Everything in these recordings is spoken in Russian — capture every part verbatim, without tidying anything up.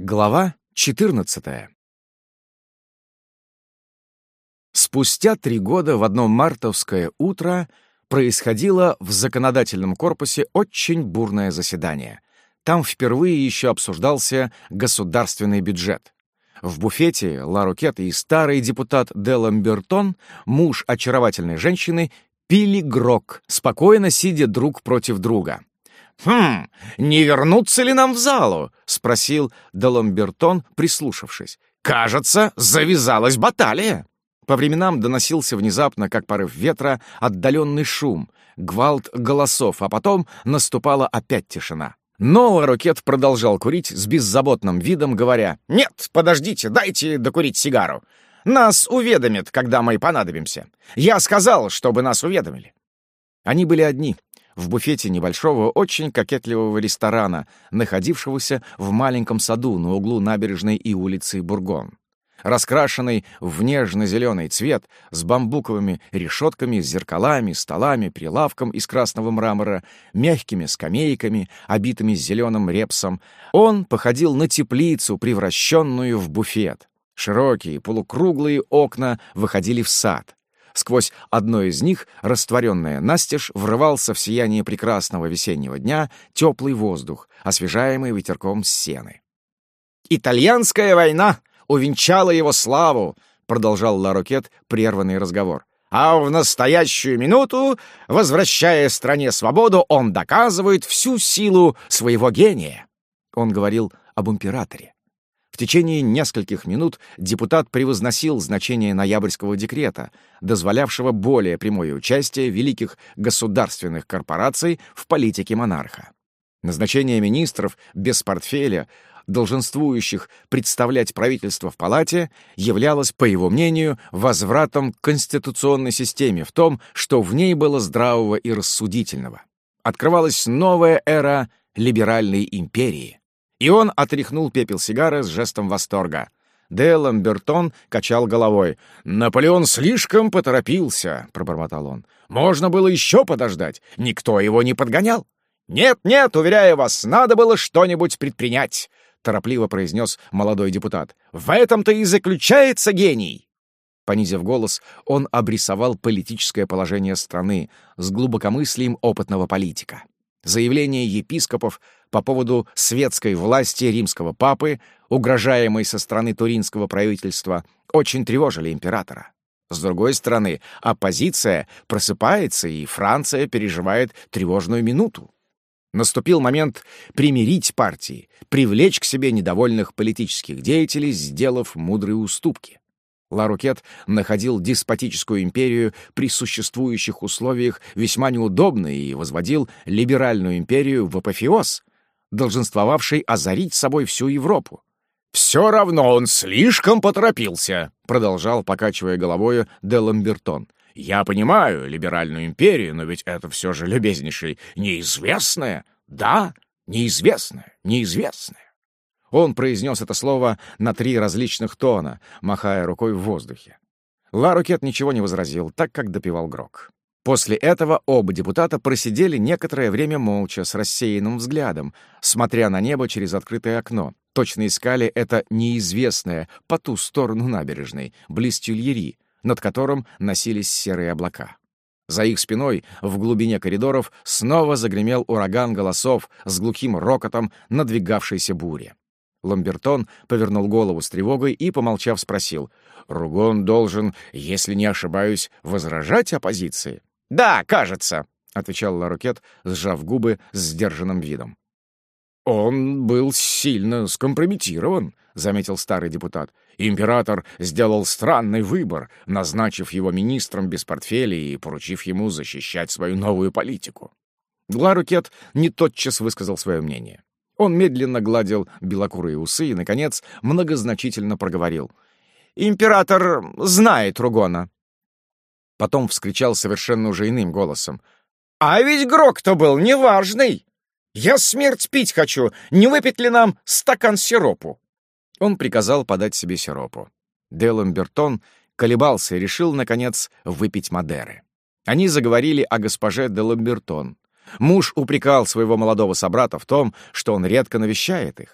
Глава четырнадцатая. Спустя три года в одно мартовское утро происходило в законодательном корпусе очень бурное заседание. Там впервые еще обсуждался государственный бюджет. В буфете Ла Рокет и старый депутат де Ламбертон, муж очаровательной женщины, пили грог, спокойно сидя друг против друга. «Хм, не вернуться ли нам в залу?» — спросил де Ламбертон, прислушавшись. «Кажется, завязалась баталия». По временам доносился внезапно, как порыв ветра, отдаленный шум, гвалт голосов, а потом наступала опять тишина. Но Ла Рокет продолжал курить с беззаботным видом, говоря: «Нет, подождите, дайте докурить сигару. Нас уведомят, когда мы понадобимся. Я сказал, чтобы нас уведомили». Они были одни. В буфете небольшого, очень кокетливого ресторана, находившегося в маленьком саду на углу набережной и улицы Бургон. Раскрашенный в нежно-зеленый цвет, с бамбуковыми решетками, зеркалами, столами, прилавком из красного мрамора, мягкими скамейками, обитыми зеленым репсом, он походил на теплицу, превращенную в буфет. Широкие полукруглые окна выходили в сад. Сквозь одно из них, растворенное настежь, врывался в сияние прекрасного весеннего дня теплый воздух, освежаемый ветерком с сены. «Итальянская война увенчала его славу», — продолжал Ла Рокет прерванный разговор. «А в настоящую минуту, возвращая стране свободу, он доказывает всю силу своего гения». Он говорил об императоре. В течение нескольких минут депутат превозносил значение ноябрьского декрета, дозволявшего более прямое участие великих государственных корпораций в политике монарха. Назначение министров без портфеля, долженствующих представлять правительство в палате, являлось, по его мнению, возвратом к конституционной системе в том, что в ней было здравого и рассудительного. Открывалась новая эра либеральной империи. И он отряхнул пепел сигары с жестом восторга. Де Ламбертон качал головой. «Наполеон слишком поторопился», — пробормотал он. «Можно было еще подождать. Никто его не подгонял». «Нет, нет, уверяю вас, надо было что-нибудь предпринять», — торопливо произнес молодой депутат. «В этом-то и заключается гений». Понизив голос, он обрисовал политическое положение страны с глубокомыслием опытного политика. Заявления епископов по поводу светской власти римского папы, угрожаемой со стороны туринского правительства, очень тревожили императора. С другой стороны, оппозиция просыпается, и Франция переживает тревожную минуту. Наступил момент примирить партии, привлечь к себе недовольных политических деятелей, сделав мудрые уступки. Ла Рокет находил деспотическую империю при существующих условиях весьма неудобной и возводил либеральную империю в апофеоз, долженствовавший озарить собой всю Европу. «Все равно он слишком поторопился», — продолжал, покачивая головою, де Ламбертон. «Я понимаю либеральную империю, но ведь это все же, любезнейший, неизвестное. Да, неизвестное, неизвестное». Он произнес это слово на три различных тона, махая рукой в воздухе. Ла Рокет ничего не возразил, так как допивал грог. После этого оба депутата просидели некоторое время молча, с рассеянным взглядом, смотря на небо через открытое окно. Точно искали это неизвестное по ту сторону набережной, близ Тюильри, над которым носились серые облака. За их спиной, в глубине коридоров, снова загремел ураган голосов с глухим рокотом надвигавшейся бури. Ламбертон повернул голову с тревогой и, помолчав, спросил: «Ругон должен, если не ошибаюсь, возражать оппозиции?» «Да, кажется», — отвечал Ла Рокет, сжав губы с сдержанным видом. «Он был сильно скомпрометирован», — заметил старый депутат. «Император сделал странный выбор, назначив его министром без портфеля и поручив ему защищать свою новую политику». Ла Рокет не тотчас высказал свое мнение. Он медленно гладил белокурые усы и, наконец, многозначительно проговорил: «Император знает Ругона». Потом вскричал совершенно уже иным голосом: «А ведь грог-то был неважный! Я смерть пить хочу! Не выпить ли нам стакан сиропу?» Он приказал подать себе сиропу. Де Ламбертон колебался и решил, наконец, выпить Мадеры. Они заговорили о госпоже де Ламбертон. Муж упрекал своего молодого собрата в том, что он редко навещает их.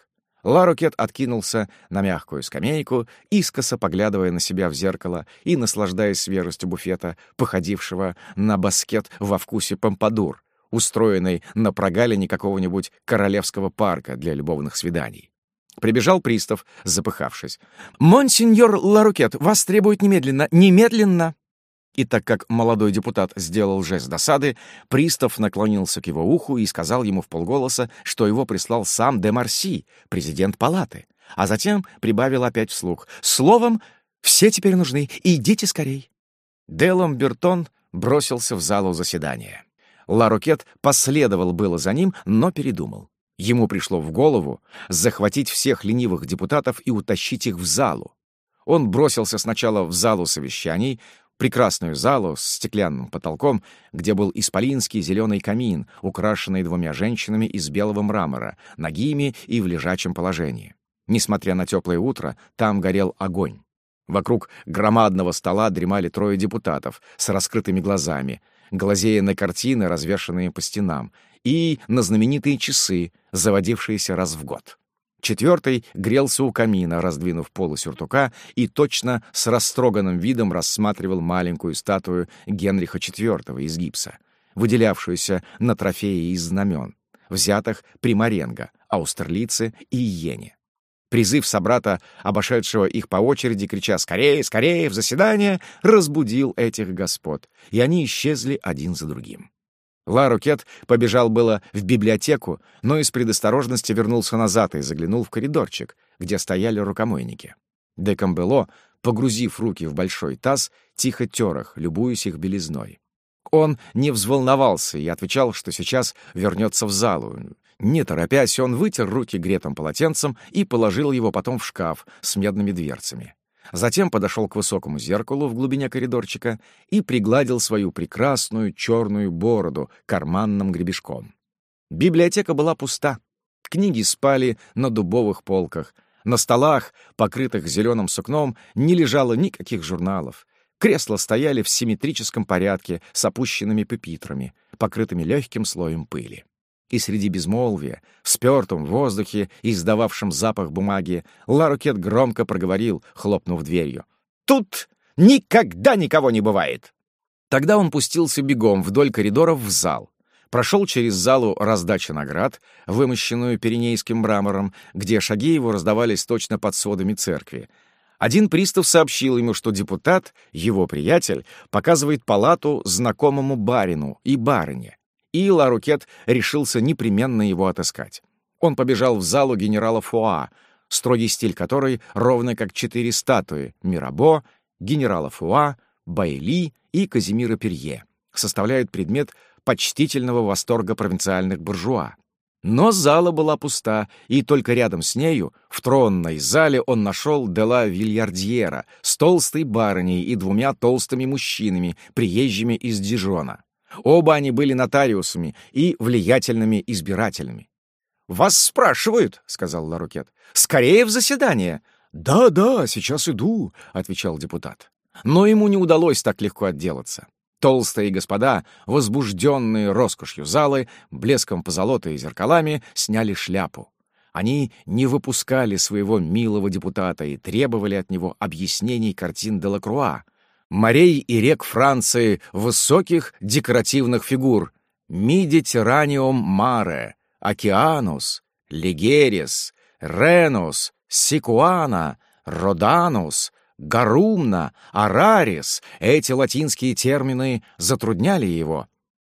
Ларукет откинулся на мягкую скамейку, искоса поглядывая на себя в зеркало и наслаждаясь свежестью буфета, походившего на баскет во вкусе помпадур, устроенный на прогалине какого-нибудь королевского парка для любовных свиданий. Прибежал пристав, запыхавшись. «Монсеньор Ларукет, вас требует немедленно! Немедленно!» И так как молодой депутат сделал жест досады, пристав наклонился к его уху и сказал ему вполголоса, что его прислал сам де Марси, президент палаты, а затем прибавил опять вслух: «Словом, все теперь нужны, идите скорей». Де Ламбертон бросился в залу заседания. Ларукет последовал было за ним, но передумал. Ему пришло в голову захватить всех ленивых депутатов и утащить их в залу. Он бросился сначала в залу совещаний, прекрасную залу с стеклянным потолком, где был исполинский зеленый камин, украшенный двумя женщинами из белого мрамора, нагими и в лежачем положении. Несмотря на теплое утро, там горел огонь. Вокруг громадного стола дремали трое депутатов с раскрытыми глазами, глазея на картины, развешанные по стенам, и на знаменитые часы, заводившиеся раз в год. Четвертый грелся у камина, раздвинув полы сюртука, и точно с растроганным видом рассматривал маленькую статую Генриха четвёртого из гипса, выделявшуюся на трофее из знамен, взятых при Маренго, Аустерлице и Иене. Призыв собрата, обошедшего их по очереди, крича «Скорее, скорее, в заседание!», разбудил этих господ, и они исчезли один за другим. Ларукет побежал было в библиотеку, но из предосторожности вернулся назад и заглянул в коридорчик, где стояли рукомойники. Де Камбело, погрузив руки в большой таз, тихо тер их, любуясь их белизной. Он не взволновался и отвечал, что сейчас вернется в залу. Не торопясь, он вытер руки гретым полотенцем и положил его потом в шкаф с медными дверцами. Затем подошел к высокому зеркалу в глубине коридорчика и пригладил свою прекрасную черную бороду карманным гребешком. Библиотека была пуста. Книги спали на дубовых полках. На столах, покрытых зеленым сукном, не лежало никаких журналов. Кресла стояли в симметрическом порядке с опущенными пюпитрами, покрытыми легким слоем пыли. И среди безмолвия, в спёртом воздухе, издававшем запах бумаги, Ларукет громко проговорил, хлопнув дверью: «Тут никогда никого не бывает!» Тогда он пустился бегом вдоль коридоров в зал, прошел через залу раздачи наград, вымощенную пиренейским мрамором, где шаги его раздавались точно под сводами церкви. Один пристав сообщил ему, что депутат, его приятель, показывает палату знакомому барину и барыне, и Ларукет решился непременно его отыскать. Он побежал в залу генерала Фуа, строгий стиль которой, ровно как четыре статуи Мирабо, генерала Фуа, Байли и Казимира Перье, составляют предмет почтительного восторга провинциальных буржуа. Но зала была пуста, и только рядом с нею, в тронной зале, он нашел де ла Вильярдьера с толстой барыней и двумя толстыми мужчинами, приезжими из Дижона. Оба они были нотариусами и влиятельными избирателями. «Вас спрашивают», — сказал Ларукет. «Скорее в заседание». «Да, да, сейчас иду», — отвечал депутат. Но ему не удалось так легко отделаться. Толстые господа, возбужденные роскошью залы, блеском позолоты и зеркалами, сняли шляпу. Они не выпускали своего милого депутата и требовали от него объяснений картин Делакруа, морей и рек Франции, высоких декоративных фигур: Медитерраниум маре, Океанус, Лигерис, Ренус, Сикуана, Роданус, Гарумна, Арарис. Эти латинские термины затрудняли его.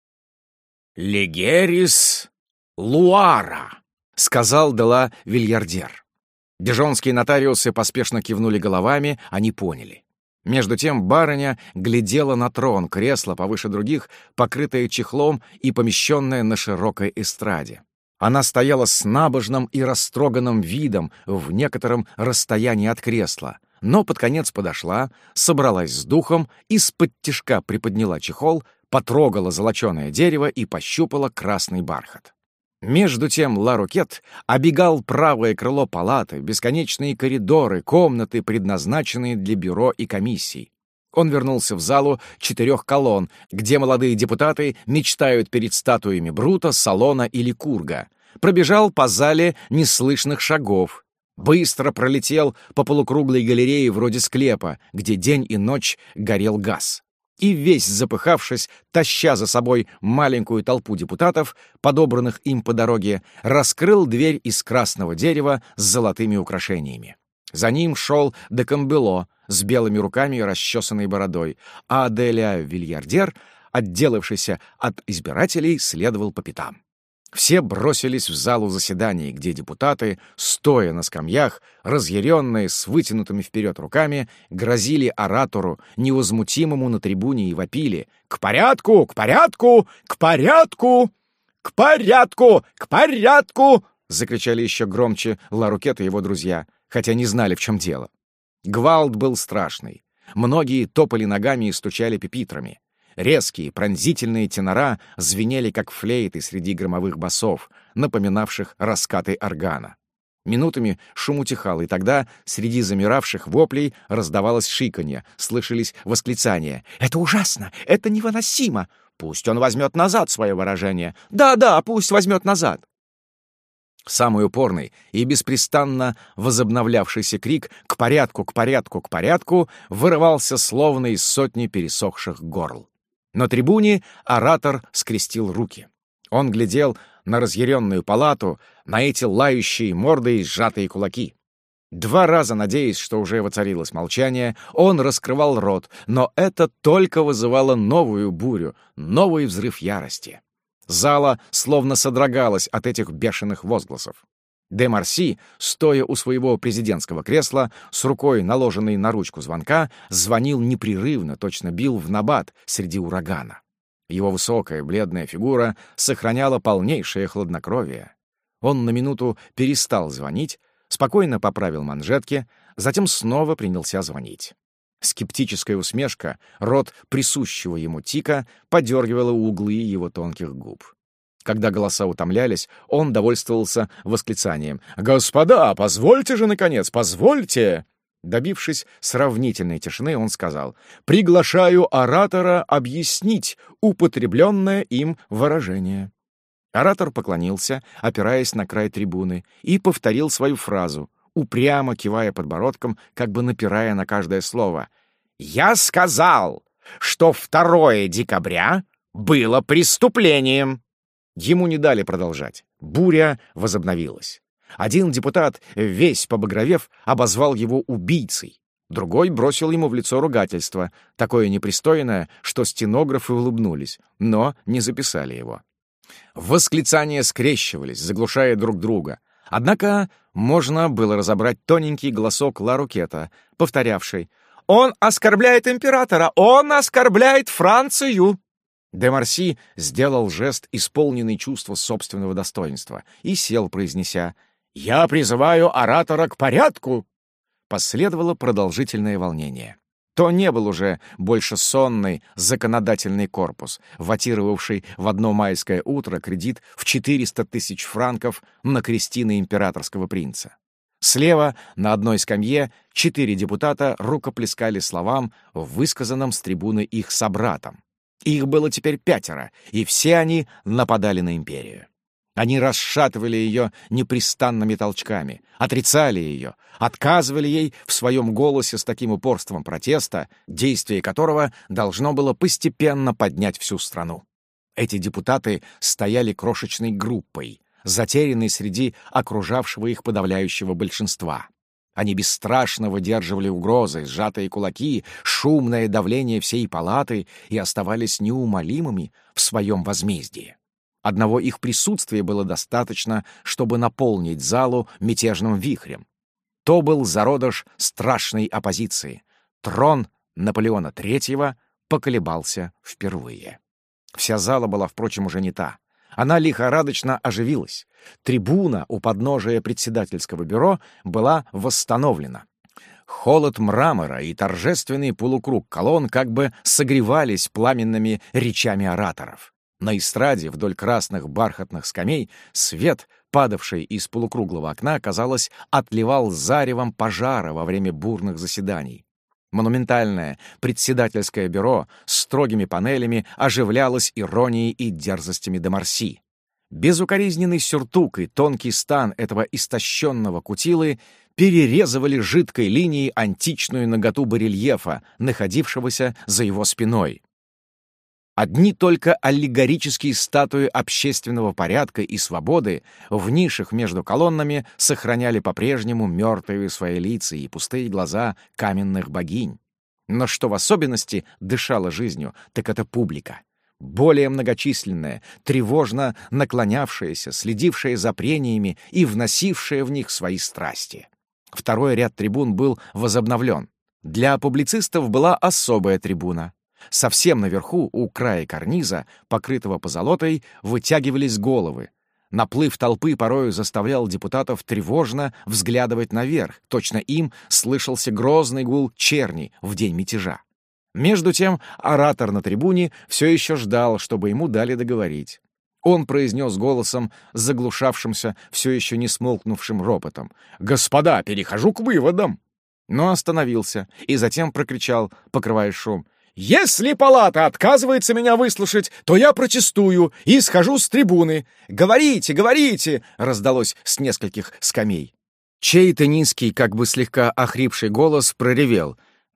«Лигерис Луара», — сказал де ла Вильярдьер. Дижонские нотариусы поспешно кивнули головами, они поняли. Между тем барыня глядела на трон, кресло повыше других, покрытое чехлом и помещенное на широкой эстраде. Она стояла с набожным и растроганным видом в некотором расстоянии от кресла, но под конец подошла, собралась с духом, из-под тишка приподняла чехол, потрогала золоченое дерево и пощупала красный бархат. Между тем Ларукет обегал правое крыло палаты, бесконечные коридоры, комнаты, предназначенные для бюро и комиссий. Он вернулся в залу четырех колонн, где молодые депутаты мечтают перед статуями Брута, Салона или Курга. пробежал по зале неслышных шагов, быстро пролетел по полукруглой галерее вроде склепа, где день и ночь горел газ. И весь запыхавшись, таща за собой маленькую толпу депутатов, подобранных им по дороге, раскрыл дверь из красного дерева с золотыми украшениями. За ним шел де Камбело с белыми руками и расчесанной бородой, а Аделя Вильярдер, отделавшийся от избирателей, следовал по пятам. Все бросились в залу заседаний, где депутаты, стоя на скамьях, разъяренные, с вытянутыми вперед руками, грозили оратору, невозмутимому на трибуне, и вопили: «К порядку! К порядку! К порядку! К порядку! К порядку!» закричали еще громче Ларукет и его друзья, хотя не знали, в чем дело. Гвалт был страшный. Многие топали ногами и стучали пюпитрами. Резкие, пронзительные тенора звенели, как флейты среди громовых басов, напоминавших раскаты органа. Минутами шум утихал, и тогда среди замиравших воплей раздавалось шиканье, слышались восклицания: «Это ужасно! Это невыносимо! Пусть он возьмет назад свое выражение! Да-да, пусть возьмет назад!» Самый упорный и беспрестанно возобновлявшийся крик «К порядку! К порядку! К порядку!» вырывался словно из сотни пересохших горл. На трибуне оратор скрестил руки. Он глядел на разъяренную палату, на эти лающие морды и сжатые кулаки. Два раза, надеясь, что уже воцарилось молчание, он раскрывал рот, но это только вызывало новую бурю, новый взрыв ярости. Зала словно содрогалась от этих бешеных возгласов. Де Марси, стоя у своего президентского кресла, с рукой, наложенной на ручку звонка, звонил непрерывно, точно бил в набат среди урагана. Его высокая бледная фигура сохраняла полнейшее хладнокровие. Он на минуту перестал звонить, спокойно поправил манжетки, затем снова принялся звонить. Скептическая усмешка, рот присущего ему тика, подергивала углы его тонких губ. Когда голоса утомлялись, он довольствовался восклицанием: «Господа, позвольте же, наконец, позвольте!» Добившись сравнительной тишины, он сказал: «Приглашаю оратора объяснить употребленное им выражение». Оратор поклонился, опираясь на край трибуны, и повторил свою фразу, упрямо кивая подбородком, как бы напирая на каждое слово. «Я сказал, что второе декабря было преступлением». Ему не дали продолжать. Буря возобновилась. Один депутат, весь побагровев, обозвал его убийцей. Другой бросил ему в лицо ругательство, такое непристойное, что стенографы улыбнулись, но не записали его. Восклицания скрещивались, заглушая друг друга. Однако можно было разобрать тоненький голосок Ларукета, повторявший: «Он оскорбляет императора! Он оскорбляет Францию!» Де Марси сделал жест, исполненный чувства собственного достоинства, и сел, произнеся: «Я призываю оратора к порядку!» Последовало продолжительное волнение. То не был уже больше сонный законодательный корпус, ватировавший в одно майское утро кредит в четыреста тысяч франков на крестины императорского принца. Слева, на одной скамье, четыре депутата рукоплескали словам, высказанным с трибуны их собратам. Их было теперь пятеро, и все они нападали на империю. Они расшатывали ее непрестанными толчками, отрицали ее, отказывали ей в своем голосе с таким упорством протеста, действие которого должно было постепенно поднять всю страну. Эти депутаты стояли крошечной группой, затерянной среди окружавшего их подавляющего большинства. Они бесстрашно выдерживали угрозы, сжатые кулаки, шумное давление всей палаты и оставались неумолимыми в своем возмездии. Одного их присутствия было достаточно, чтобы наполнить залу мятежным вихрем. То был зародыш страшной оппозиции. Трон Наполеона Третьего поколебался впервые. Вся зала была, впрочем, уже не та. Она лихорадочно оживилась. Трибуна у подножия председательского бюро была восстановлена. Холод мрамора и торжественный полукруг колонн как бы согревались пламенными речами ораторов. На эстраде вдоль красных бархатных скамей свет, падавший из полукруглого окна, казалось, отливал заревом пожара во время бурных заседаний. Монументальное председательское бюро с строгими панелями оживлялось иронией и дерзостями де Марси. Безукоризненный сюртук и тонкий стан этого истощенного кутилы перерезывали жидкой линией античную наготу барельефа, находившегося за его спиной. Одни только аллегорические статуи общественного порядка и свободы в нишах между колоннами сохраняли по-прежнему мертвые свои лица и пустые глаза каменных богинь. Но что в особенности дышало жизнью, так это публика. Более многочисленная, тревожно наклонявшаяся, следившая за прениями и вносившая в них свои страсти. Второй ряд трибун был возобновлен. Для публицистов была особая трибуна. Совсем наверху, у края карниза, покрытого позолотой, вытягивались головы. Наплыв толпы порою заставлял депутатов тревожно взглядывать наверх. Точно им слышался грозный гул черни в день мятежа. Между тем оратор на трибуне все еще ждал, чтобы ему дали договорить. Он произнес голосом, заглушавшимся все еще не смолкнувшим ропотом: «Господа, перехожу к выводам!» Но остановился и затем прокричал, покрывая шум: «Если палата отказывается меня выслушать, то я протестую и схожу с трибуны. Говорите, говорите!» — раздалось с нескольких скамей. Чей-то низкий, как бы слегка охрипший голос проревел: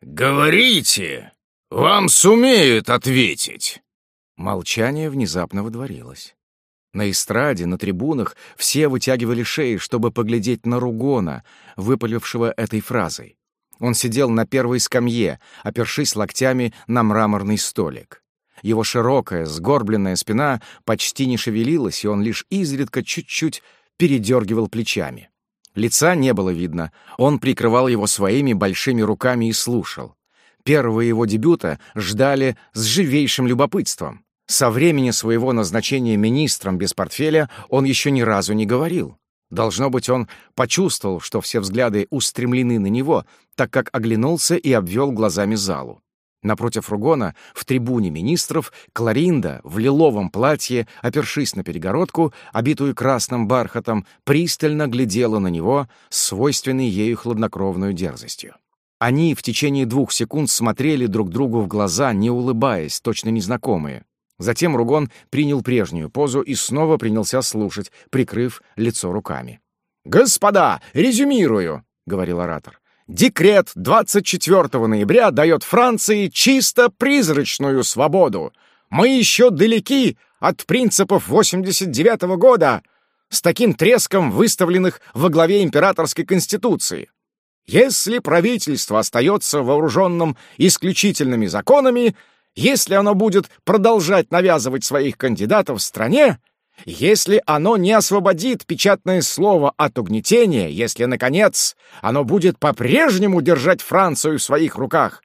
«Говорите! Вам сумеют ответить!» Молчание внезапно водворилось. На эстраде, на трибунах все вытягивали шеи, чтобы поглядеть на Ругона, выпалившего этой фразой. Он сидел на первой скамье, опершись локтями на мраморный столик. Его широкая, сгорбленная спина почти не шевелилась, и он лишь изредка чуть-чуть передергивал плечами. Лица не было видно, он прикрывал его своими большими руками и слушал. Первого его дебюта ждали с живейшим любопытством. Со времени своего назначения министром без портфеля он еще ни разу не говорил. Должно быть, он почувствовал, что все взгляды устремлены на него, так как оглянулся и обвел глазами залу. Напротив Ругона, в трибуне министров, Кларинда в лиловом платье, опершись на перегородку, обитую красным бархатом, пристально глядела на него с свойственной ею хладнокровной дерзостью. Они в течение двух секунд смотрели друг другу в глаза, не улыбаясь, точно незнакомые. Затем Ругон принял прежнюю позу и снова принялся слушать, прикрыв лицо руками. «Господа, резюмирую», — говорил оратор. «Декрет двадцать четвёртого ноября дает Франции чисто призрачную свободу. Мы еще далеки от принципов восемьдесят девятого года, с таким треском выставленных во главе императорской конституции. Если правительство остается вооруженным исключительными законами, если оно будет продолжать навязывать своих кандидатов в стране, если оно не освободит печатное слово от угнетения, если, наконец, оно будет по-прежнему держать Францию в своих руках,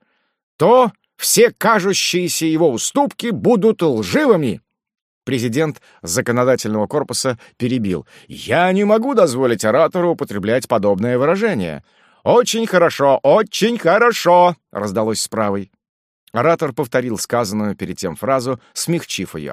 то все кажущиеся его уступки будут лживыми». Президент законодательного корпуса перебил: «Я не могу дозволить оратору употреблять подобное выражение». «Очень хорошо, очень хорошо!» — раздалось с правой. Оратор повторил сказанную перед тем фразу, смягчив ее.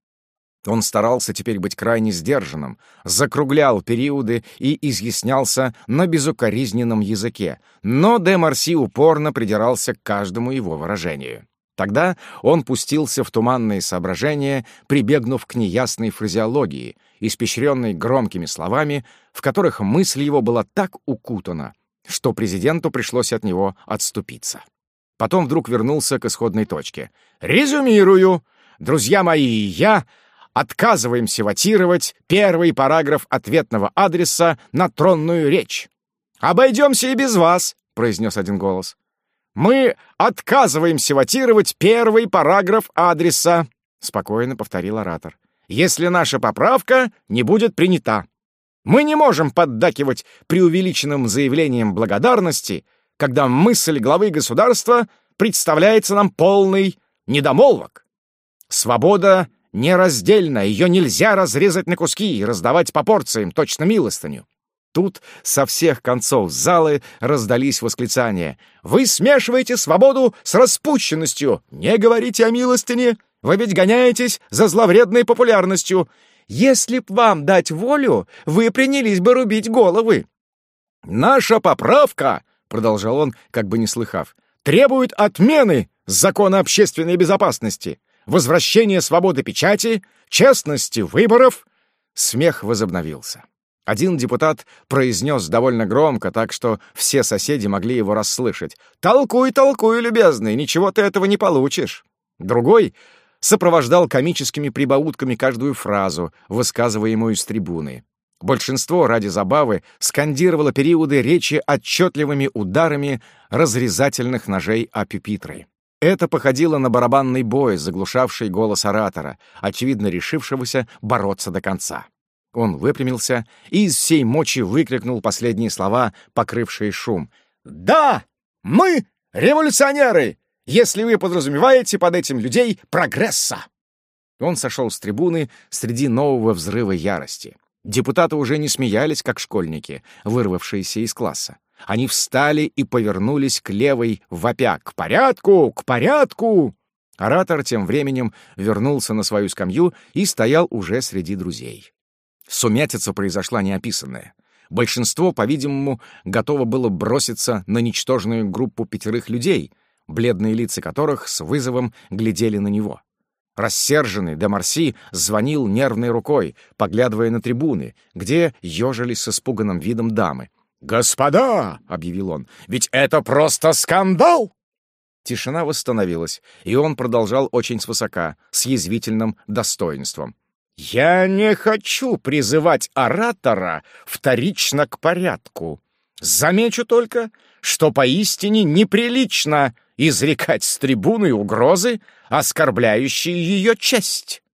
Он старался теперь быть крайне сдержанным, закруглял периоды и изъяснялся на безукоризненном языке, но де Марси упорно придирался к каждому его выражению. Тогда он пустился в туманные соображения, прибегнув к неясной фразеологии, испещренной громкими словами, в которых мысль его была так укутана, что президенту пришлось от него отступиться. Потом вдруг вернулся к исходной точке. «Резюмирую. Друзья мои и я отказываемся вотировать первый параграф ответного адреса на тронную речь». «Обойдемся и без вас», — произнес один голос. «Мы отказываемся вотировать первый параграф адреса», — спокойно повторил оратор, «если наша поправка не будет принята. Мы не можем поддакивать преувеличенным заявлениям благодарности, когда мысль главы государства представляется нам полной недомолвок. Свобода нераздельна, ее нельзя разрезать на куски и раздавать по порциям, точно милостыню». Тут со всех концов залы раздались восклицания: «Вы смешиваете свободу с распущенностью! Не говорите о милостыне! Вы ведь гоняетесь за зловредной популярностью! Если б вам дать волю, вы принялись бы рубить головы!» «Наша поправка, — продолжал он, как бы не слыхав, — требует отмены закона общественной безопасности, возвращения свободы печати, честности выборов, Смех возобновился. Один депутат произнес довольно громко, так что все соседи могли его расслышать: «Толкуй, толкуй, любезный, ничего ты этого не получишь». Другой сопровождал комическими прибаутками каждую фразу, высказываемую с трибуны. Большинство ради забавы скандировало периоды речи отчетливыми ударами разрезательных ножей о пюпитры. Это походило на барабанный бой, заглушавший голос оратора, очевидно решившегося бороться до конца. Он выпрямился и из всей мочи выкрикнул последние слова, покрывшие шум. «Да, мы революционеры, если вы подразумеваете под этим людей прогресса!» Он сошел с трибуны среди нового взрыва ярости. Депутаты уже не смеялись, как школьники, вырвавшиеся из класса. Они встали и повернулись к левой, вопя: «К порядку! К порядку!» Оратор тем временем вернулся на свою скамью и стоял уже среди друзей. Сумятица произошла неописанная. Большинство, по-видимому, готово было броситься на ничтожную группу пятерых людей, бледные лица которых с вызовом глядели на него. Рассерженный де Марси звонил нервной рукой, поглядывая на трибуны, где ежились с испуганным видом дамы. «Господа!» — объявил он. «Ведь это просто скандал!» Тишина восстановилась, и он продолжал очень свысока, с язвительным достоинством. «Я не хочу призывать оратора вторично к порядку. Замечу только, что поистине неприлично изрекать с трибуны угрозы, оскорбляющие ее честь».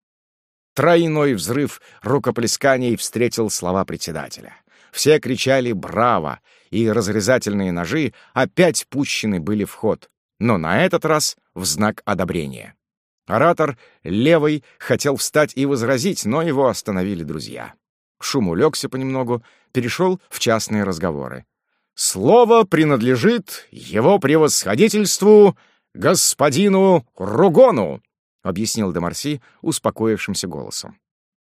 Тройной взрыв рукоплесканий встретил слова председателя. Все кричали «Браво!», и разрезательные ножи опять пущены были в ход, но на этот раз в знак одобрения. Оратор левый хотел встать и возразить, но его остановили друзья. Шум улегся понемногу, перешел в частные разговоры. «Слово принадлежит его превосходительству господину Ругону», — объяснил де Марси успокоившимся голосом.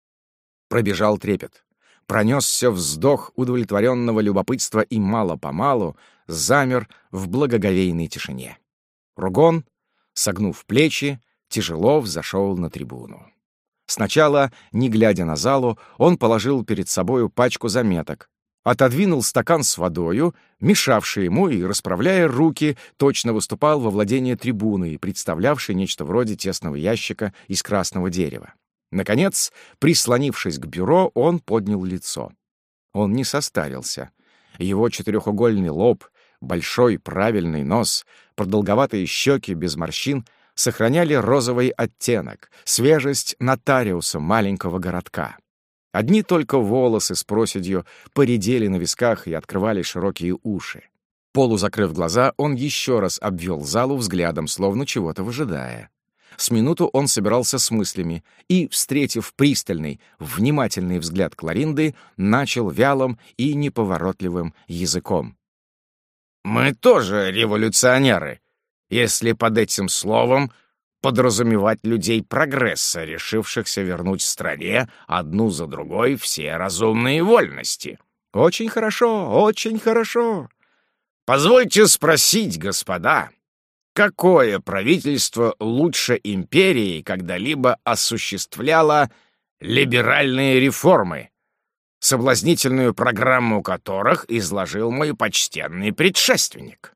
Пробежал трепет. Пронесся вздох удовлетворенного любопытства и мало-помалу замер в благоговейной тишине. Ругон, согнув плечи, тяжело взошел на трибуну. Сначала, не глядя на залу, он положил перед собою пачку заметок, отодвинул стакан с водою, мешавший ему, и, расправляя руки, точно выступал во владении трибуны, представлявшей нечто вроде тесного ящика из красного дерева. Наконец, прислонившись к бюро, он поднял лицо. Он не состарился. Его четырехугольный лоб, большой правильный нос, продолговатые щеки без морщин сохраняли розовый оттенок, свежесть нотариуса маленького городка. Одни только волосы с проседью поредели на висках и открывали широкие уши. Полузакрыв глаза, он еще раз обвел залу взглядом, словно чего-то выжидая. С минуту он собирался с мыслями и, встретив пристальный, внимательный взгляд Кларинды, начал вялым и неповоротливым языком. «Мы тоже революционеры, если под этим словом подразумевать людей прогресса, решившихся вернуть стране одну за другой все разумные вольности». «Очень хорошо, очень хорошо. Позвольте спросить, господа, какое правительство лучше империи когда-либо осуществляло либеральные реформы, соблазнительную программу которых изложил мой почтенный предшественник?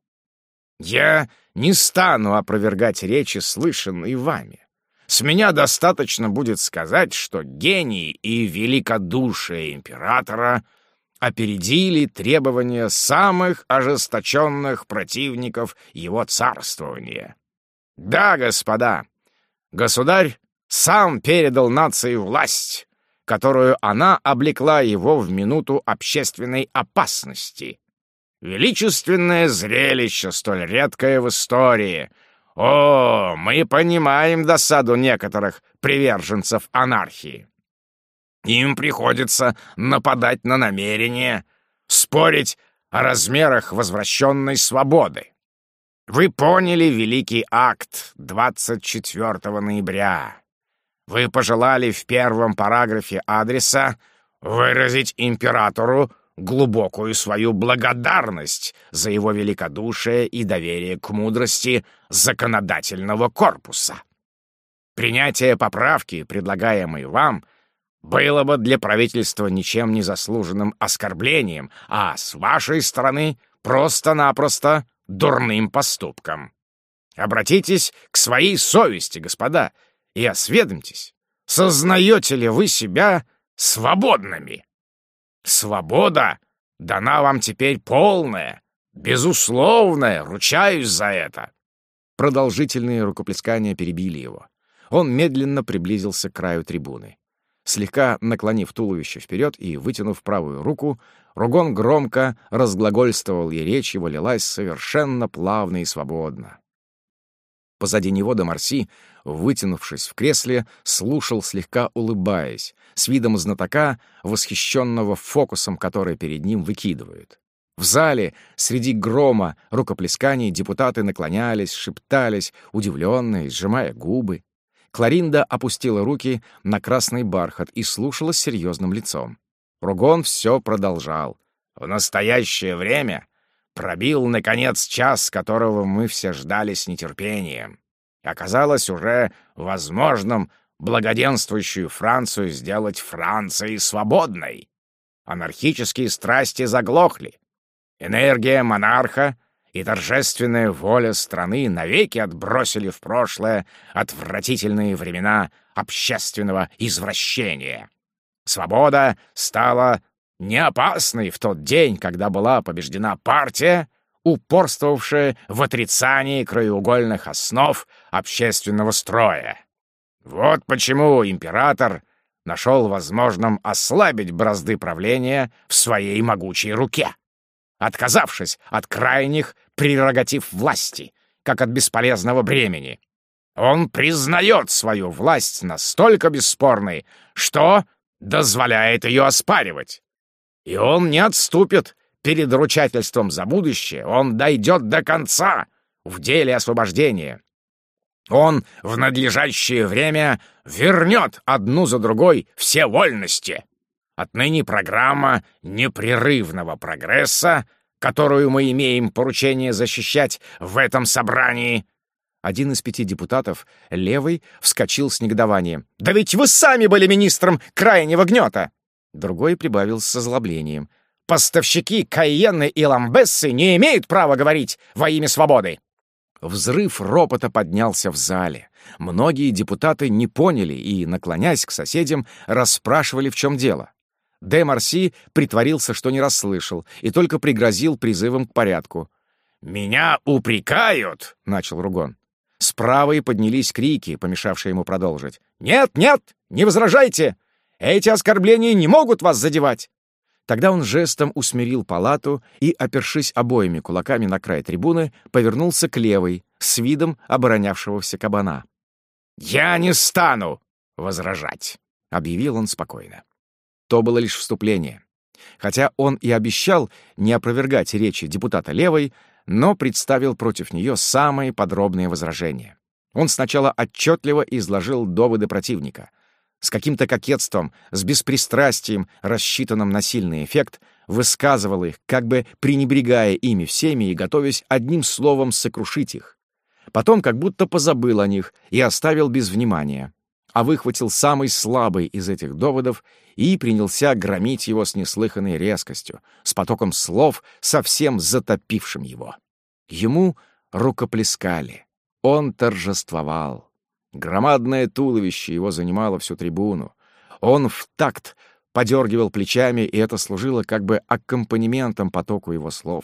Я не стану опровергать речи, слышанные вами. С меня достаточно будет сказать, что гений и великодушие императора опередили требования самых ожесточенных противников его царствования. Да, господа, государь сам передал нации власть, которую она облекла его в минуту общественной опасности. Величественное зрелище, столь редкое в истории. О, мы понимаем досаду некоторых приверженцев анархии. Им приходится нападать на намерения, спорить о размерах возвращенной свободы. Вы поняли великий акт двадцать четвёртого ноября. Вы пожелали в первом параграфе адреса выразить императору глубокую свою благодарность за его великодушие и доверие к мудрости законодательного корпуса. Принятие поправки, предлагаемой вам, было бы для правительства ничем не заслуженным оскорблением, а с вашей стороны просто-напросто дурным поступком. Обратитесь к своей совести, господа, и осведомьтесь, сознаете ли вы себя свободными? Свобода дана вам теперь полная, безусловная, ручаюсь за это. Продолжительные рукоплескания перебили его. Он медленно приблизился к краю трибуны. Слегка наклонив туловище вперед и вытянув правую руку, Ругон громко разглагольствовал, и речь его лилась совершенно плавно и свободно. Позади него де Марси, вытянувшись в кресле, слушал, слегка улыбаясь, с видом знатока, восхищенного фокусом, который перед ним выкидывают. В зале, среди грома рукоплесканий, депутаты наклонялись, шептались, удивленные, сжимая губы. Кларинда опустила руки на красный бархат и слушала с серьезным лицом. Ругон все продолжал. «В настоящее время пробил, наконец, час, которого мы все ждали с нетерпением. Оказалось уже возможным благоденствующую Францию сделать Францией свободной. Анархические страсти заглохли. Энергия монарха и торжественная воля страны навеки отбросили в прошлое отвратительные времена общественного извращения. Свобода стала неопасной в тот день, когда была побеждена партия, упорствовавшая в отрицании краеугольных основ общественного строя. Вот почему император нашел возможным ослабить бразды правления в своей могучей руке, отказавшись от крайних прерогатив власти, как от бесполезного бремени. Он признает свою власть настолько бесспорной, что дозволяет ее оспаривать. И он не отступит перед ручательством за будущее, он дойдет до конца в деле освобождения. Он в надлежащее время вернет одну за другой все вольности. Отныне программа непрерывного прогресса, которую мы имеем поручение защищать в этом собрании. Один из пяти депутатов, левый, вскочил с негодованием. «Да ведь вы сами были министром крайнего гнета!» Другой прибавил с озлоблением. «Поставщики Кайенны и Ламбессы не имеют права говорить во имя свободы!» Взрыв ропота поднялся в зале. Многие депутаты не поняли и, наклонясь к соседям, расспрашивали, в чем дело. Де Марси притворился, что не расслышал, и только пригрозил призывом к порядку. «Меня упрекают!» — начал Ругон. Справа и поднялись крики, помешавшие ему продолжить. «Нет, нет, не возражайте! Эти оскорбления не могут вас задевать!» Тогда он жестом усмирил палату и, опершись обоими кулаками на край трибуны, повернулся к левой, с видом оборонявшегося кабана. «Я не стану возражать!» — объявил он спокойно. То было лишь вступление. Хотя он и обещал не опровергать речи депутата левой, но представил против нее самые подробные возражения. Он сначала отчетливо изложил доводы противника. С каким-то кокетством, с беспристрастием, рассчитанным на сильный эффект, высказывал их, как бы пренебрегая ими всеми и готовясь одним словом сокрушить их. Потом как будто позабыл о них и оставил без внимания, а выхватил самый слабый из этих доводов и принялся громить его с неслыханной резкостью, с потоком слов, совсем затопившим его. Ему рукоплескали. Он торжествовал. Громадное туловище его занимало всю трибуну. Он в такт подергивал плечами, и это служило как бы аккомпанементом потоку его слов.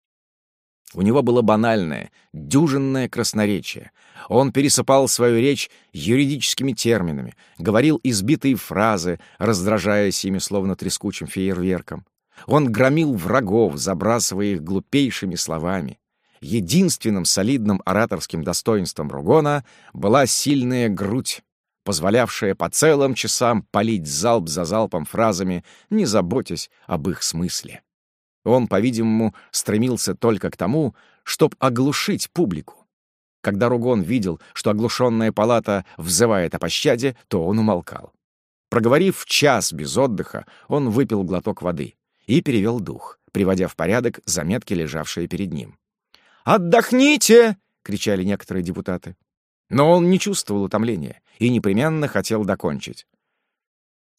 У него было банальное, дюжинное красноречие. Он пересыпал свою речь юридическими терминами, говорил избитые фразы, раздражаясь ими словно трескучим фейерверком. Он громил врагов, забрасывая их глупейшими словами. Единственным солидным ораторским достоинством Ругона была сильная грудь, позволявшая по целым часам палить залп за залпом фразами, не заботясь об их смысле. Он, по-видимому, стремился только к тому, чтобы оглушить публику. Когда Ругон видел, что оглушенная палата взывает о пощаде, то он умолкал. Проговорив час без отдыха, он выпил глоток воды и перевел дух, приводя в порядок заметки, лежавшие перед ним. «Отдохните!» — кричали некоторые депутаты. Но он не чувствовал утомления и непременно хотел докончить.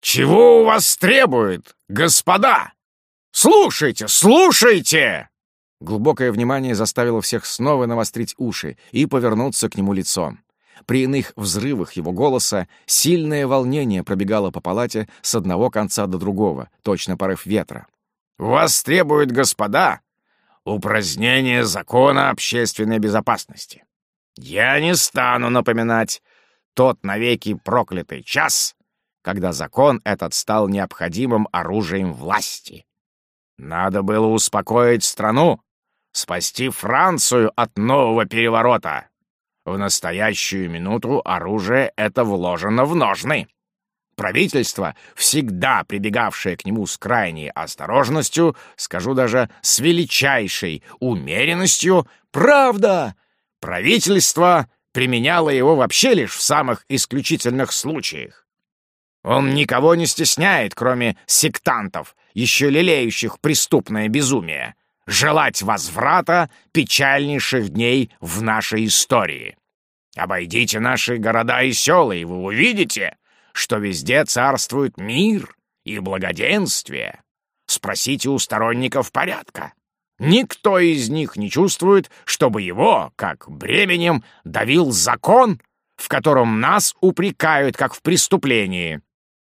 Чего у вас требует, господа? Слушайте, слушайте!» Глубокое внимание заставило всех снова навострить уши и повернуться к нему лицом. При иных взрывах его голоса сильное волнение пробегало по палате с одного конца до другого, точно порыв ветра. «Вас требует, господа, упразднение закона общественной безопасности. Я не стану напоминать тот навеки проклятый час, когда закон этот стал необходимым оружием власти. Надо было успокоить страну, спасти Францию от нового переворота. В настоящую минуту оружие это вложено в ножны. Правительство, всегда прибегавшее к нему с крайней осторожностью, скажу даже с величайшей умеренностью, правда, правительство применяло его вообще лишь в самых исключительных случаях. Он никого не стесняет, кроме сектантов, еще лелеющих преступное безумие, желать возврата печальнейших дней в нашей истории. Обойдите наши города и села, и вы увидите, что везде царствует мир и благоденствие. Спросите у сторонников порядка. Никто из них не чувствует, чтобы его, как бременем, давил закон, в котором нас упрекают, как в преступлении.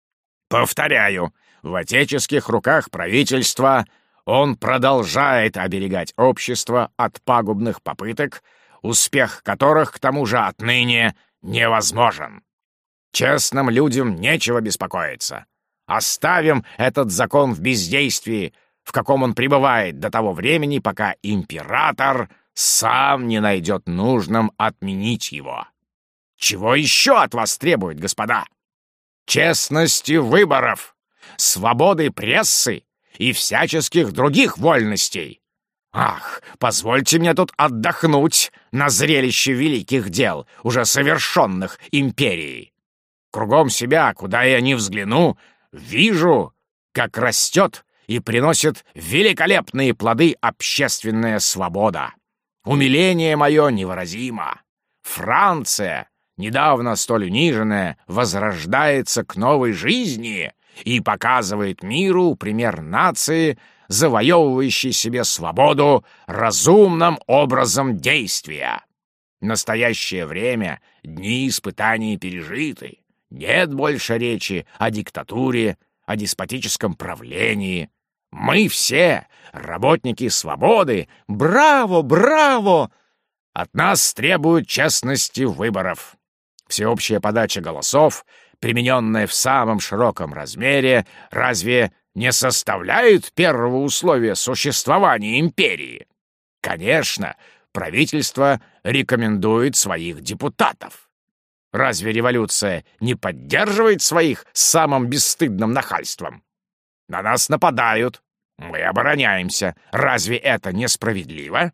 Повторяю, в отеческих руках правительства он продолжает оберегать общество от пагубных попыток, успех которых, к тому же, отныне невозможен. Честным людям нечего беспокоиться. Оставим этот закон в бездействии, в каком он пребывает до того времени, пока император сам не найдет нужным отменить его. Чего еще от вас требует, господа? Честности выборов, свободы прессы и всяческих других вольностей. Ах, позвольте мне тут отдохнуть на зрелище великих дел, уже совершенных империей. Кругом себя, куда я ни взгляну, вижу, как растет и приносит великолепные плоды общественная свобода. Умиление мое невыразимо. Франция, недавно столь униженная, возрождается к новой жизни и показывает миру пример нации, завоевывающей себе свободу разумным образом действия. Настоящее время, дни испытаний пережиты. Нет больше речи о диктатуре, о деспотическом правлении. Мы все, работники свободы, браво, браво! От нас требуют честности выборов. Всеобщая подача голосов, примененная в самом широком размере, разве не составляет первого условия существования империи? Конечно, правительство рекомендует своих депутатов. Разве революция не поддерживает своих самым бесстыдным нахальством? На нас нападают, мы обороняемся. Разве это несправедливо?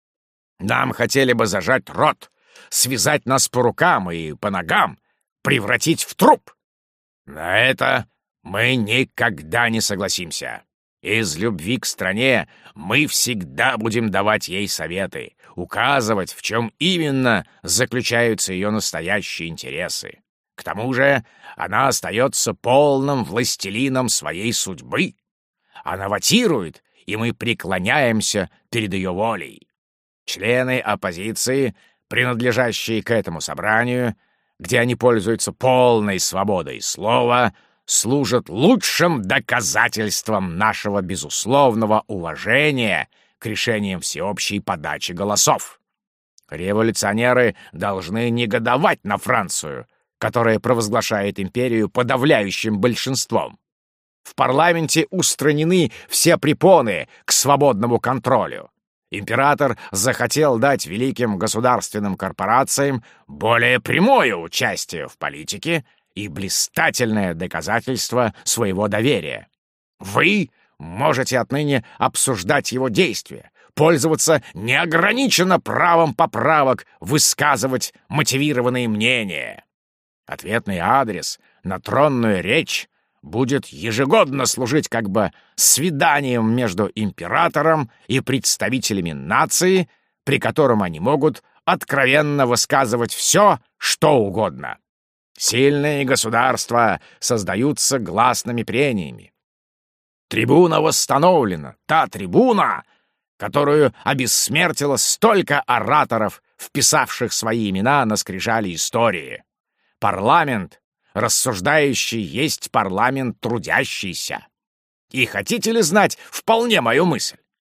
Нам хотели бы зажать рот, связать нас по рукам и по ногам, превратить в труп. На это мы никогда не согласимся. Из любви к стране мы всегда будем давать ей советы, указывать, в чем именно заключаются ее настоящие интересы. К тому же она остается полным властелином своей судьбы. Она вотирует, и мы преклоняемся перед ее волей. Члены оппозиции, принадлежащие к этому собранию, где они пользуются полной свободой слова, служат лучшим доказательством нашего безусловного уважения к решениям всеобщей подачи голосов. Революционеры должны негодовать на Францию, которая провозглашает империю подавляющим большинством. В парламенте устранены все препоны к свободному контролю. Император захотел дать великим государственным корпорациям более прямое участие в политике и блистательное доказательство своего доверия. Вы можете отныне обсуждать его действия, пользоваться неограниченно правом поправок, высказывать мотивированные мнения. Ответный адрес на тронную речь будет ежегодно служить как бы свиданием между императором и представителями нации, при котором они могут откровенно высказывать все, что угодно. Сильные государства создаются гласными прениями. Трибуна восстановлена, та трибуна, которую обессмертило столько ораторов, вписавших свои имена на скрижали истории. Парламент, рассуждающий, есть парламент трудящийся. И хотите ли знать вполне мою мысль?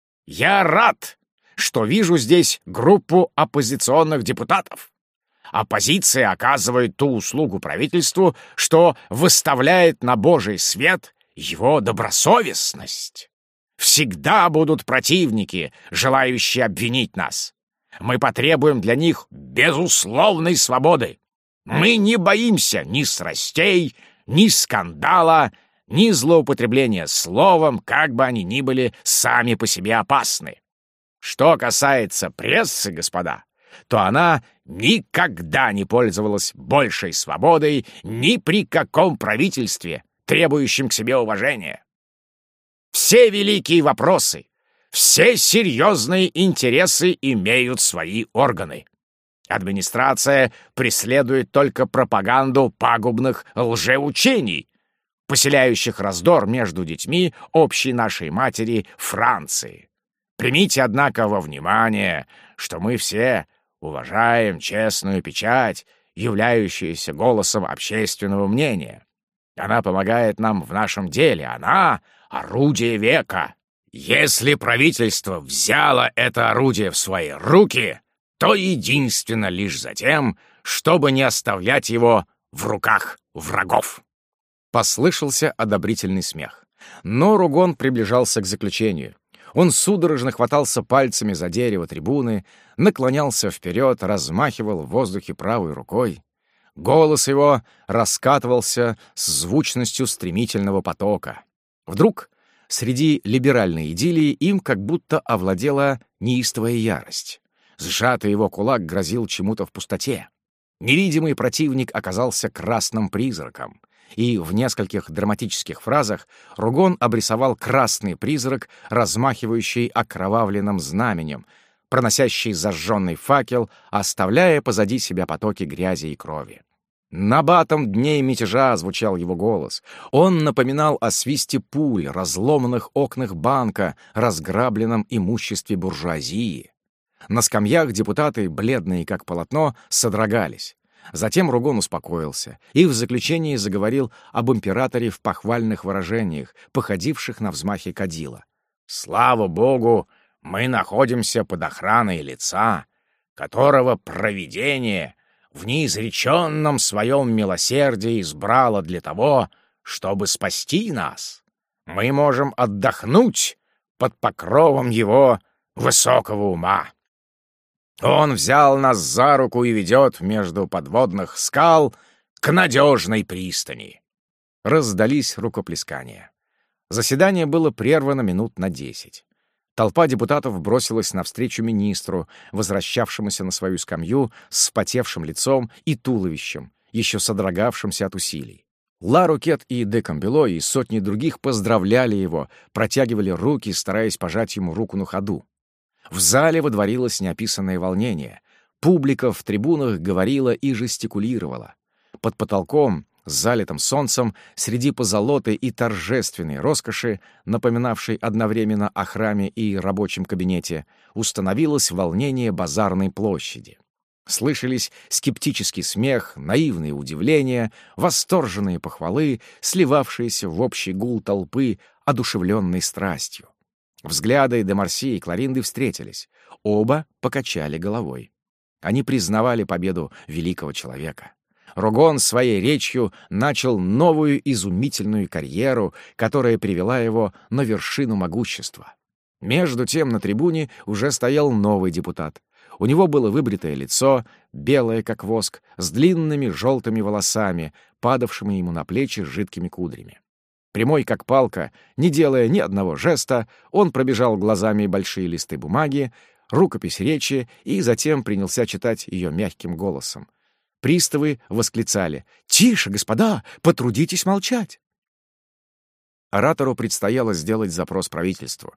Я рад, что вижу здесь группу оппозиционных депутатов. Оппозиция оказывает ту услугу правительству, что выставляет на Божий свет его добросовестность. Всегда будут противники, желающие обвинить нас. Мы потребуем для них безусловной свободы. Мы не боимся ни страстей, ни скандала, ни злоупотребления словом, как бы они ни были сами по себе опасны. Что касается прессы, господа, то она никогда не пользовалась большей свободой ни при каком правительстве, требующем к себе уважения. Все великие вопросы, все серьезные интересы имеют свои органы. Администрация преследует только пропаганду пагубных лжеучений, поселяющих раздор между детьми общей нашей матери Франции. Примите, однако, во внимание, что мы все уважаем честную печать, являющуюся голосом общественного мнения. Она помогает нам в нашем деле, она — орудие века. Если правительство взяло это орудие в свои руки, то единственно лишь за тем, чтобы не оставлять его в руках врагов. Послышался одобрительный смех. Но Ругон приближался к заключению. Он судорожно хватался пальцами за дерево трибуны, наклонялся вперед, размахивал в воздухе правой рукой. Голос его раскатывался с звучностью стремительного потока. Вдруг среди либеральной идиллии им как будто овладела неистовая ярость. Сжатый его кулак грозил чему-то в пустоте. Невидимый противник оказался красным призраком, и в нескольких драматических фразах Ругон обрисовал красный призрак, размахивающий окровавленным знаменем, проносящий зажженный факел, оставляя позади себя потоки грязи и крови. Набатом дней мятежа звучал его голос. Он напоминал о свисте пуль, разломанных окнах банка, разграбленном имуществе буржуазии. На скамьях депутаты, бледные как полотно, содрогались. Затем Ругон успокоился и в заключении заговорил об императоре в похвальных выражениях, походивших на взмахи кадила. «Слава Богу, мы находимся под охраной лица, которого провидение в неизреченном своем милосердии избрало для того, чтобы спасти нас. Мы можем отдохнуть под покровом его высокого ума. Он взял нас за руку и ведет между подводных скал к надежной пристани». Раздались рукоплескания. Заседание было прервано минут на десять. Толпа депутатов бросилась навстречу министру, возвращавшемуся на свою скамью с вспотевшим лицом и туловищем, еще содрогавшимся от усилий. Ла Рокет и де Камбело и сотни других поздравляли его, протягивали руки, стараясь пожать ему руку на ходу. В зале водворилось неописанное волнение. Публика в трибунах говорила и жестикулировала. Под потолком, залитым солнцем, среди позолоты и торжественной роскоши, напоминавшей одновременно о храме и рабочем кабинете, установилось волнение базарной площади. Слышались скептический смех, наивные удивления, восторженные похвалы, сливавшиеся в общий гул толпы, одушевленной страстью. Взгляды де Марси и Кларинды встретились. Оба покачали головой. Они признавали победу великого человека. Ругон своей речью начал новую изумительную карьеру, которая привела его на вершину могущества. Между тем на трибуне уже стоял новый депутат. У него было выбритое лицо, белое как воск, с длинными желтыми волосами, падавшими ему на плечи жидкими кудрями. Прямой как палка, не делая ни одного жеста, он пробежал глазами большие листы бумаги, рукопись речи и затем принялся читать ее мягким голосом. Приставы восклицали: «Тише, господа, потрудитесь молчать!» Оратору предстояло сделать запрос правительству.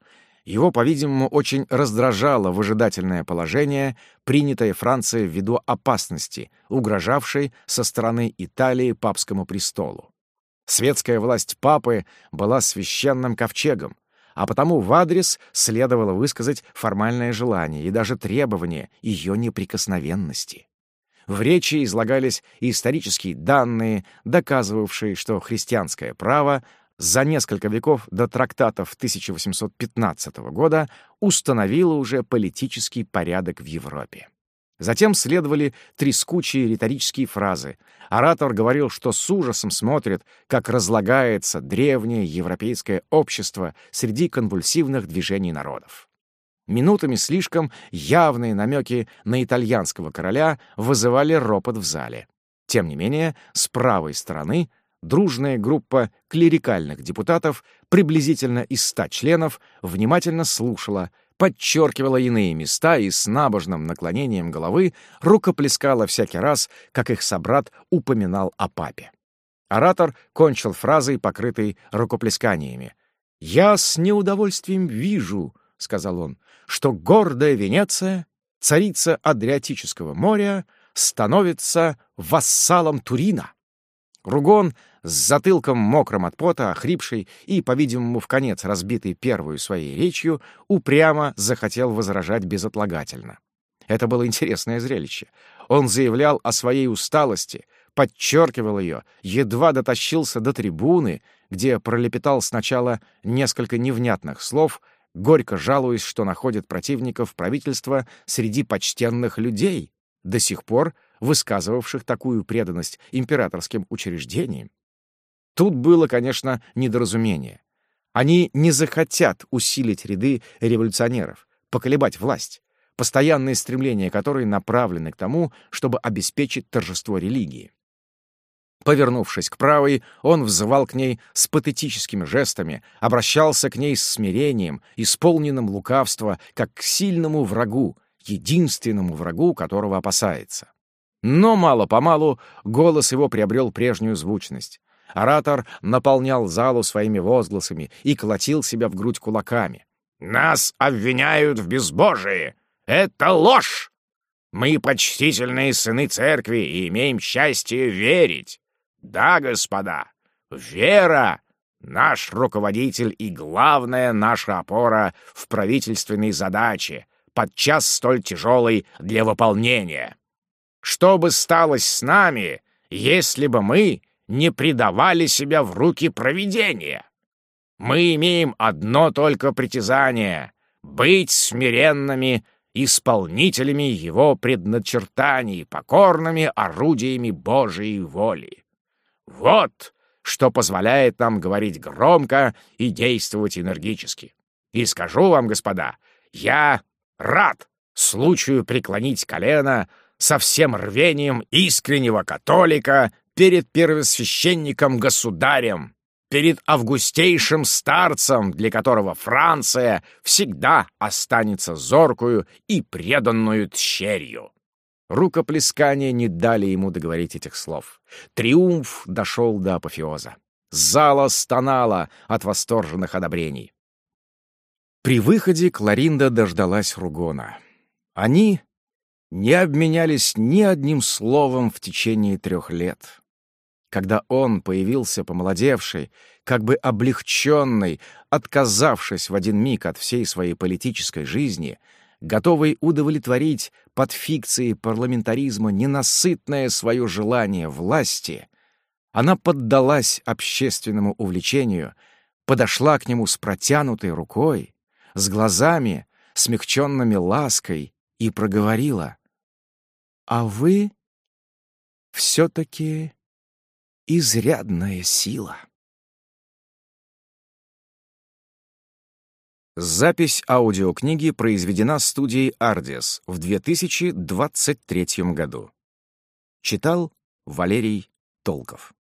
Его, по-видимому, очень раздражало выжидательное положение, принятое Францией ввиду опасности, угрожавшей со стороны Италии папскому престолу. Светская власть папы была священным ковчегом, а потому в адрес следовало высказать формальное желание и даже требование ее неприкосновенности. В речи излагались исторические данные, доказывавшие, что христианское право за несколько веков до трактатов тысяча восемьсот пятнадцатого года установило уже политический порядок в Европе. Затем следовали трескучие риторические фразы. Оратор говорил, что с ужасом смотрит, как разлагается древнее европейское общество среди конвульсивных движений народов. Минутами слишком явные намеки на итальянского короля вызывали ропот в зале. Тем не менее, с правой стороны дружная группа клерикальных депутатов, приблизительно из ста членов, внимательно слушала, подчеркивала иные места и с набожным наклонением головы рукоплескала всякий раз, как их собрат упоминал о папе. Оратор кончил фразой, покрытой рукоплесканиями. «Я с неудовольствием вижу, — сказал он, — что гордая Венеция, царица Адриатического моря, становится вассалом Турина». Ругон, с затылком мокрым от пота, охрипший и, по-видимому, вконец разбитый первую своей речью, упрямо захотел возражать безотлагательно. Это было интересное зрелище. Он заявлял о своей усталости, подчеркивал ее, едва дотащился до трибуны, где пролепетал сначала несколько невнятных слов, горько жалуясь, что находит противников правительства среди почтенных людей, до сих пор высказывавших такую преданность императорским учреждениям. Тут было, конечно, недоразумение. Они не захотят усилить ряды революционеров, поколебать власть, постоянные стремления которой направлены к тому, чтобы обеспечить торжество религии. Повернувшись к правой, он взывал к ней с патетическими жестами, обращался к ней с смирением, исполненным лукавства, как к сильному врагу, единственному врагу, которого опасается. Но мало-помалу голос его приобрел прежнюю звучность. Оратор наполнял залу своими возгласами и колотил себя в грудь кулаками. «Нас обвиняют в безбожии! Это ложь! Мы почтительные сыны церкви и имеем счастье верить! Да, господа, вера — наш руководитель и главная наша опора в правительственной задаче, подчас столь тяжелой для выполнения. Что бы сталось с нами, если бы мы не предавали себя в руки провидения? Мы имеем одно только притязание — быть смиренными исполнителями его предначертаний, покорными орудиями Божией воли. Вот что позволяет нам говорить громко и действовать энергически. И скажу вам, господа, я рад случаю преклонить колено со всем рвением искреннего католика перед первосвященником-государем, перед августейшим старцем, для которого Франция всегда останется зоркую и преданную тщерью». Рукоплескания не дали ему договорить этих слов. Триумф дошел до апофеоза. Зала стонала от восторженных одобрений. При выходе Кларинда дождалась Ругона. Они не обменялись ни одним словом в течение трех лет. Когда он появился помолодевший, как бы облегченный, отказавшись в один миг от всей своей политической жизни, готовый удовлетворить под фикцией парламентаризма ненасытное свое желание власти, она поддалась общественному увлечению, подошла к нему с протянутой рукой, с глазами, смягченными лаской, и проговорила: «А вы все-таки изрядная сила». Запись аудиокниги произведена студией «Ардис» в две тысячи двадцать третьем году. Читал Валерий Толков.